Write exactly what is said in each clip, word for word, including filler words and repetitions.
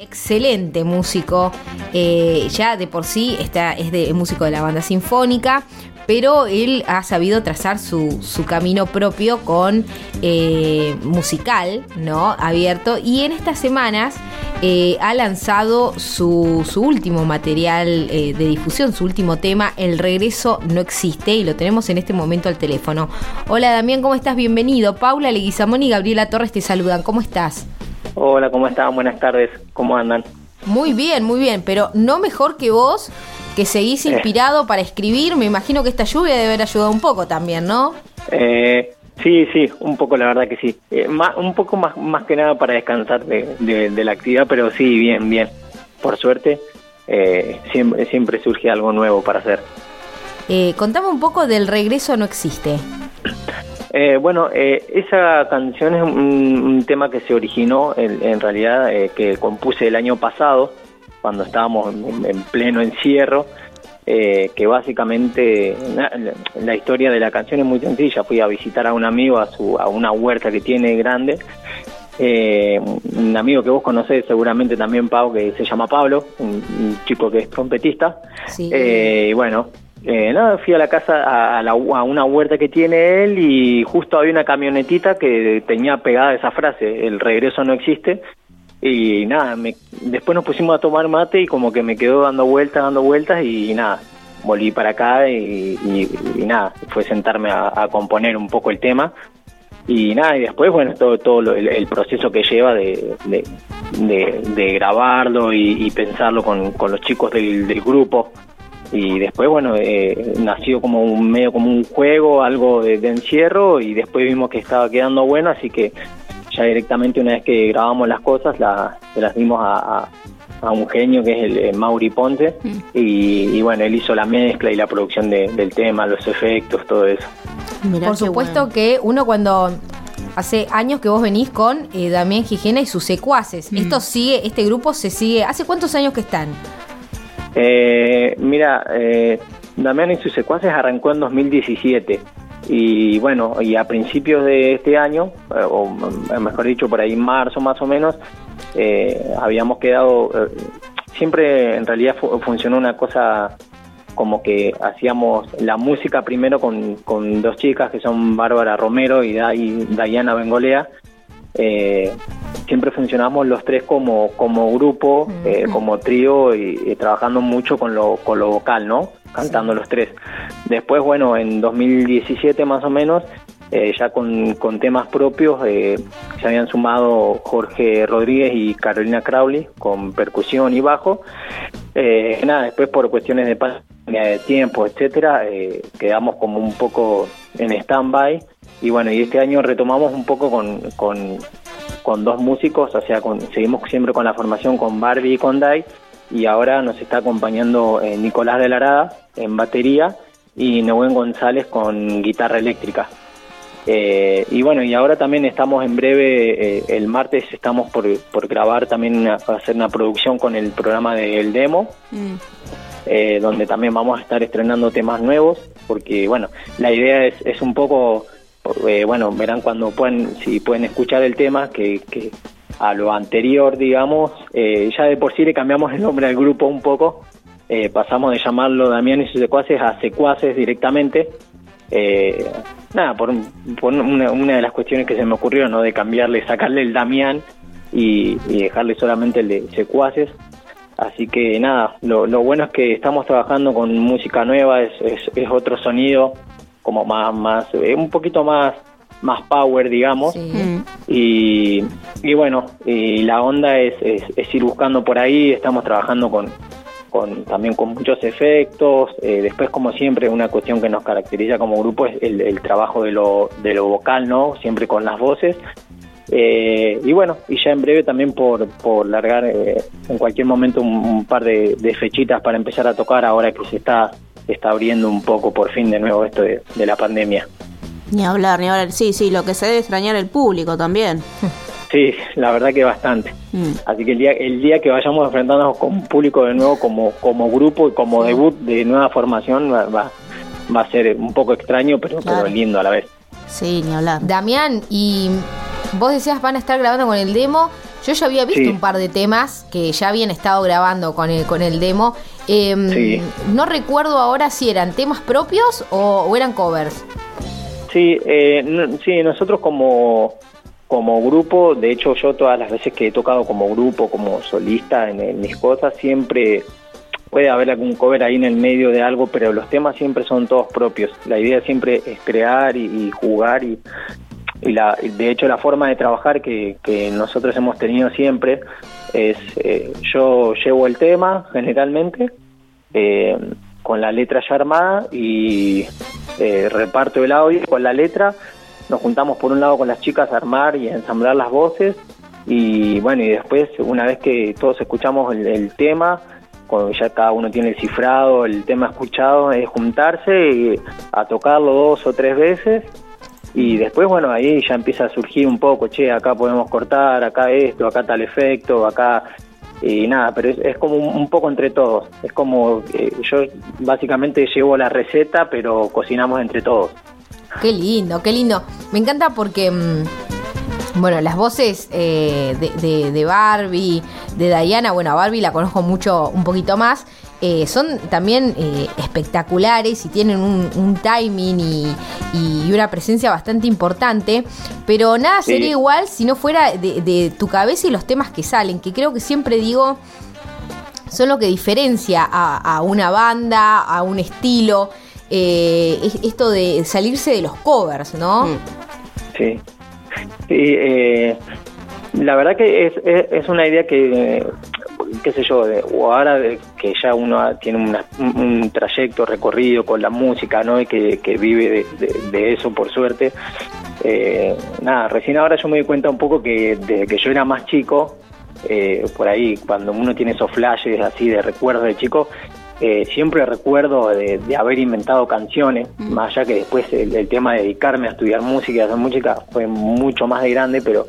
Excelente músico, eh, ya de por sí está, es de, músico de la banda sinfónica, pero él ha sabido trazar su, su camino propio con eh, musical, ¿no? Abierto, y en estas semanas eh, ha lanzado su, su último material eh, de difusión, su último tema, El Regreso No Existe, y lo tenemos en este momento al teléfono. Hola Damián, ¿cómo estás? Bienvenido. Paula Leguizamón y Gabriela Torres te saludan. ¿Cómo estás? Hola, ¿cómo están? Buenas tardes, ¿cómo andan? Muy bien, muy bien, pero no mejor que vos, que seguís inspirado eh. para escribir. Me imagino que esta lluvia debe haber ayudado un poco también, ¿no? Eh, sí, sí, un poco, la verdad que sí. Eh, más, un poco más más que nada para descansar de, de, de la actividad, pero sí, bien, bien. Por suerte, eh, siempre, siempre surge algo nuevo para hacer. Eh, contame un poco del Regreso No Existe. Eh, bueno, eh, esa canción es un, un tema que se originó en, en realidad, eh, que compuse el año pasado, cuando estábamos en, en pleno encierro, eh, que básicamente la, la historia de la canción es muy sencilla. Fui a visitar a un amigo a, su, a una huerta que tiene grande, eh, un amigo que vos conocés seguramente también, Pau, que se llama Pablo, un, un chico que es trompetista. Sí. Eh, y bueno... Eh, nada, fui a la casa, a, a, la, a una huerta que tiene él, y justo había una camionetita que tenía pegada esa frase, el regreso no existe, y nada, me, después nos pusimos a tomar mate y como que me quedó dando vueltas, dando vueltas, y, y nada, volví para acá y, y, y nada, fue sentarme a, a componer un poco el tema, y nada, y después, bueno, todo todo lo, el, el proceso que lleva de, de, de, de grabarlo y, y pensarlo con, con los chicos del, del grupo. Y después, bueno, eh, nació como un medio como un juego, algo de, de encierro, y después vimos que estaba quedando bueno, así que ya directamente una vez que grabamos las cosas, la, se las dimos a, a, a un genio que es el, el Mauri Ponce, mm. y, y bueno, él hizo la mezcla y la producción de, del tema, los efectos, todo eso. Mirá, por supuesto bueno. Que uno cuando... Hace años que vos venís con eh, Damián Gijena y sus secuaces. Mm. Esto sigue, este grupo se sigue... ¿Hace cuántos años que están? Eh, mira, eh, Damián y sus secuaces arrancó en dos mil diecisiete, y bueno, y a principios de este año, eh, o mejor dicho por ahí marzo más o menos, eh, habíamos quedado, eh, siempre en realidad fu- funcionó una cosa como que hacíamos la música primero con, con dos chicas que son Bárbara Romero y, da- y Dayana Bengolea. Eh, siempre funcionamos los tres como como grupo, eh, como trío, y, y trabajando mucho con lo con lo vocal, ¿no? Cantando sí. Los tres. Después, bueno, en dos mil diecisiete más o menos, eh, ya con, con temas propios, eh, se habían sumado Jorge Rodríguez y Carolina Crowley con percusión y bajo. Eh, nada, después por cuestiones de pandemia, de tiempo, etcétera, eh, quedamos como un poco en stand-by. Y bueno, y este año retomamos un poco con, con, con dos músicos, o sea, con, seguimos siempre con la formación con Barbie y con Dai, y ahora nos está acompañando eh, Nicolás de la Arada en batería y Nehuen González con guitarra eléctrica. Eh, y bueno, y ahora también estamos en breve, eh, el martes estamos por, por grabar también, una, hacer una producción con el programa del Demo, mm. eh, donde también vamos a estar estrenando temas nuevos, porque bueno, la idea es, es un poco... Eh, bueno, verán cuando puedan, si pueden escuchar el tema, que, que a lo anterior, digamos, eh, ya de por sí le cambiamos el nombre al grupo un poco, eh, pasamos de llamarlo Damián y sus secuaces a secuaces directamente, eh, nada, por, por una, una de las cuestiones que se me ocurrió, ¿no? De cambiarle, sacarle el Damián y, y dejarle solamente el de secuaces. Así que nada, lo, lo bueno es que estamos trabajando con música nueva, es, es, es otro sonido, como más, más eh, un poquito más más power, digamos, sí. y, y bueno, y la onda es, es, es ir buscando por ahí, estamos trabajando con, con también con muchos efectos, eh, después como siempre una cuestión que nos caracteriza como grupo es el, el trabajo de lo, de lo vocal, ¿no? Siempre con las voces, eh, y bueno, y ya en breve también por, por largar eh, en cualquier momento un, un par de, de fechitas para empezar a tocar ahora que se está está abriendo un poco por fin de nuevo esto de, de la pandemia. Ni hablar, ni hablar. Sí, sí, lo que se debe extrañar el público también. Sí, la verdad que bastante. Mm. Así que el día el día que vayamos enfrentándonos con público de nuevo como como grupo y como sí. debut de nueva formación va, va, va a ser un poco extraño, pero, claro. pero lindo a la vez. Sí, ni hablar. Damián, y vos decías van a estar grabando con el Demo. Yo ya había visto Sí. un par de temas que ya habían estado grabando con el, con el demo. Eh, Sí. No recuerdo ahora si eran temas propios o, o eran covers. Sí, eh, no- sí, nosotros como, como grupo, de hecho yo todas las veces que he tocado como grupo, como solista en, en mis cosas, siempre puede haber algún cover ahí en el medio de algo, pero los temas siempre son todos propios. La idea siempre es crear y, y jugar y, y la, de hecho la forma de trabajar que, que nosotros hemos tenido siempre es, eh, yo llevo el tema generalmente, eh, con la letra ya armada y eh, reparto el audio con la letra, nos juntamos por un lado con las chicas a armar y a ensamblar las voces y bueno, y después una vez que todos escuchamos el, el tema, cuando ya cada uno tiene el cifrado, el tema escuchado, es juntarse y a tocarlo dos o tres veces y después bueno, ahí ya empieza a surgir un poco, che, acá podemos cortar, acá esto, acá tal efecto, acá... Y nada, pero es, es como un, un poco entre todos. Es como eh, yo básicamente llevo la receta, pero cocinamos entre todos. Qué lindo, qué lindo. Me encanta porque, mmm, bueno, las voces eh, de, de, de Barbie, de Diana, bueno, a Barbie la conozco mucho, un poquito más, eh, son también eh, espectaculares y tienen un, un timing y, y una presencia bastante importante, pero nada Sí. sería igual si no fuera de, de tu cabeza y los temas que salen, que creo que siempre digo son lo que diferencia a, a una banda, a un estilo, eh, es esto de salirse de los covers, ¿no? Mm. Sí. Sí, eh, la verdad que es, es, es una idea que, eh, qué sé yo, de, o ahora de, que ya uno tiene una, un, un trayecto recorrido con la música, ¿no? Y que, que vive de, de, de eso, por suerte. Eh, nada, recién ahora yo me di cuenta un poco que desde que yo era más chico, eh, por ahí, cuando uno tiene esos flashes así de recuerdos de chico, eh, siempre recuerdo de, de haber inventado canciones, mm. más allá que después el, el tema de dedicarme a estudiar música y hacer música fue mucho más de grande, pero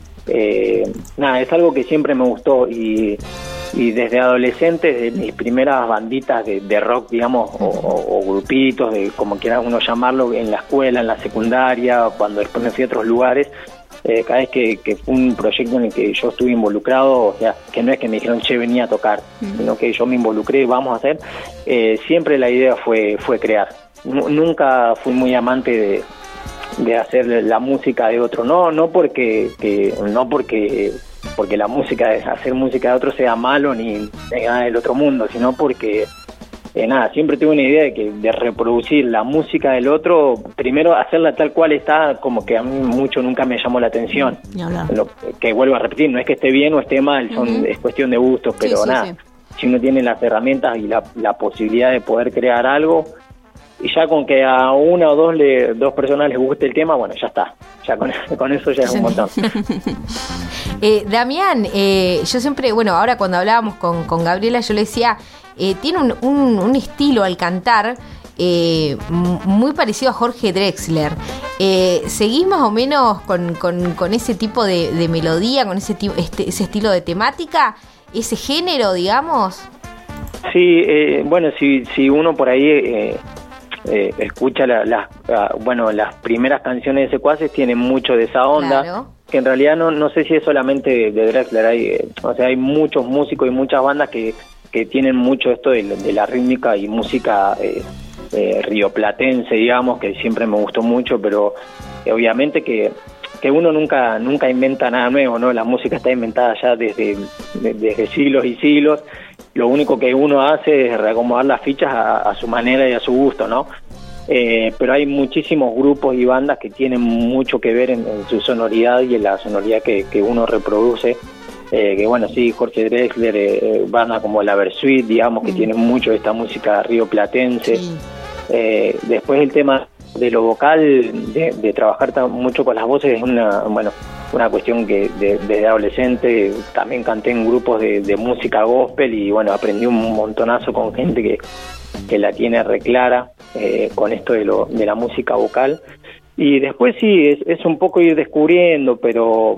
eh, nada, es algo que siempre me gustó y, y desde adolescente, de mis primeras banditas de, de rock, digamos, o, o, o grupitos, de como quiera uno llamarlo, en la escuela, en la secundaria, cuando después me fui a otros lugares, Eh, cada vez que, que fue un proyecto en el que yo estuve involucrado, o sea, que no es que me dijeron, che, venía a tocar, mm. sino que yo me involucré, vamos a hacer, eh, siempre la idea fue fue crear. N- nunca fui muy amante de, de hacer la música de otro, no no porque que, no porque porque la música, hacer música de otro sea malo ni nada del otro mundo, sino porque Eh, nada, siempre tuve una idea de que de reproducir la música del otro, primero hacerla tal cual está, como que a mí mucho nunca me llamó la atención. Lo, que vuelvo a repetir, no es que esté bien o esté mal, son uh-huh. es cuestión de gustos, pero sí, sí, nada, sí. Si uno tiene las herramientas y la, la posibilidad de poder crear algo, y ya con que a una o dos le, dos personas les guste el tema, bueno, ya está, ya con, con eso ya es un montón. eh, Damián, eh, yo siempre, bueno, ahora cuando hablábamos con, con Gabriela, yo le decía, eh, tiene un, un, un estilo al cantar eh, muy parecido a Jorge Drexler. Eh, ¿Seguís más o menos con, con, con ese tipo de, de melodía, con ese, tipo, este, ese estilo de temática, ese género, digamos? Sí, eh, bueno, si, si uno por ahí... Eh, Eh, escucha las la, la, bueno las primeras canciones de Secuaces, tienen mucho de esa onda, claro. Que en realidad no no sé si es solamente de Drexler, hay eh, o sea hay muchos músicos y muchas bandas que, que tienen mucho esto de, de la rítmica y música eh, eh, rioplatense, digamos, que siempre me gustó mucho, pero eh, obviamente que que uno nunca nunca inventa nada nuevo, ¿no? La música está inventada ya desde de, desde siglos y siglos. Lo único que uno hace es reacomodar las fichas a, a su manera y a su gusto, ¿no? Eh, pero hay muchísimos grupos y bandas que tienen mucho que ver en, en su sonoridad y en la sonoridad que, que uno reproduce. Eh, que bueno, sí, Jorge Drexler, eh, bandas como la Versuit, digamos, que mm. tienen mucho de esta música rioplatense. Sí. Eh, después el tema de lo vocal, de, de trabajar tan, mucho con las voces, es una, bueno, una cuestión que de, desde adolescente también canté en grupos de, de música gospel y bueno, aprendí un montonazo con gente que, que la tiene reclara eh, con esto de, lo, de la música vocal. Y después sí, es, es un poco ir descubriendo, pero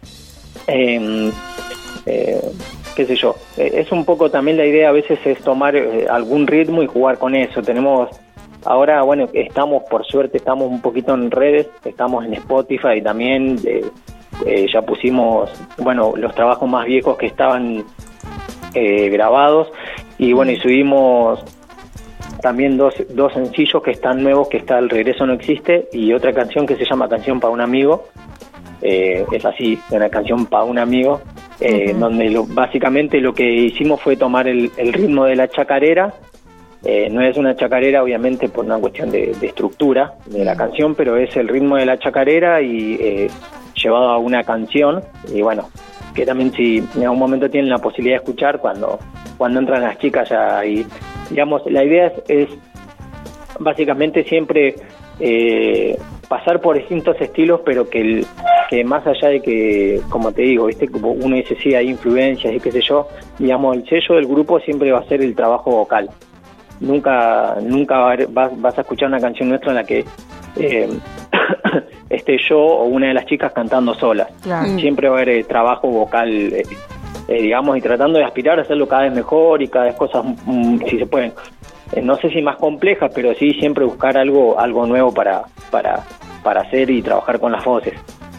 eh, eh, qué sé yo, es un poco también la idea a veces es tomar eh, algún ritmo y jugar con eso. Tenemos ahora, bueno, estamos, por suerte, estamos un poquito en redes, estamos en Spotify también, eh, eh, ya pusimos, bueno, los trabajos más viejos que estaban eh, grabados, y bueno, y subimos también dos, dos sencillos que están nuevos, que está El Regreso No Existe, y otra canción que se llama Canción para un Amigo. Eh, es así, una canción para un amigo, eh, uh-huh. donde lo, básicamente lo que hicimos fue tomar el, el ritmo de la chacarera. Eh, no es una chacarera, obviamente, por una cuestión de, de estructura de la canción, pero es el ritmo de la chacarera y eh, llevado a una canción. Y bueno, que también si en algún momento tienen la posibilidad de escuchar, cuando, cuando entran las chicas ya, y digamos, la idea es, es básicamente siempre eh, pasar por distintos estilos, pero que, el, que más allá de que, como te digo, viste, como uno dice, sí, hay influencias y qué sé yo, digamos, el sello del grupo siempre va a ser el trabajo vocal. Nunca nunca va a haber, vas, vas a escuchar una canción nuestra en la que eh, esté yo o una de las chicas cantando solas. Claro. Siempre va a haber eh, trabajo vocal, eh, eh, digamos, y tratando de aspirar a hacerlo cada vez mejor y cada vez cosas, mm, si se pueden, eh, no sé si más complejas, pero sí siempre buscar algo algo nuevo para, para, para hacer y trabajar con las voces.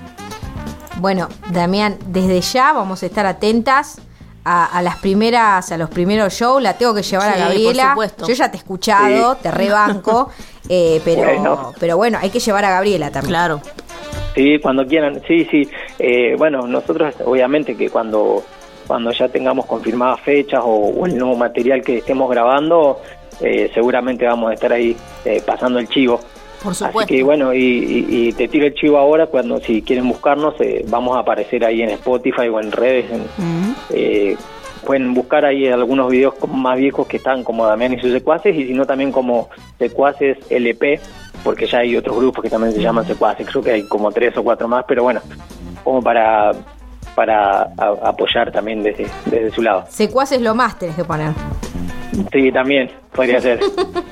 Bueno, Damián, desde ya vamos a estar atentas A, a las primeras, a los primeros shows. La tengo que llevar sí, a Gabriela. Yo ya te he escuchado, sí. Te rebanco, eh, pero, bueno. pero bueno, hay que llevar a Gabriela también. Claro. Sí, cuando quieran. Sí, sí. Eh, bueno, nosotros obviamente que cuando cuando ya tengamos confirmadas fechas o, o el nuevo material que estemos grabando, eh, seguramente vamos a estar ahí eh, pasando el chivo. Por supuesto. Así que bueno, y, y, y te tiro el chivo ahora, cuando si quieren buscarnos, eh, vamos a aparecer ahí en Spotify o en redes. En, uh-huh. eh, pueden buscar ahí algunos videos más viejos que están como Damián y sus Secuaces, y si no también como Secuaces L P, porque ya hay otros grupos que también se llaman Secuaces, creo que hay como tres o cuatro más, pero bueno, como para para a, apoyar también desde, desde su lado. Secuaces lo más tenés que poner. Sí, también, podría ser.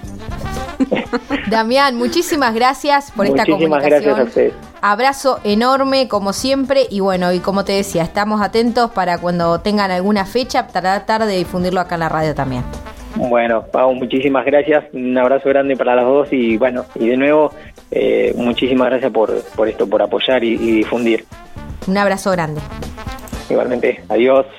Damián, muchísimas gracias por muchísimas esta comunicación. Gracias a ustedes. Abrazo enorme como siempre, y bueno, y como te decía, estamos atentos para cuando tengan alguna fecha tratar de difundirlo acá en la radio también. Bueno, Pau, muchísimas gracias, un abrazo grande para las dos, y bueno, y de nuevo eh, muchísimas gracias por, por esto, por apoyar y, y difundir. Un abrazo grande. Igualmente, adiós.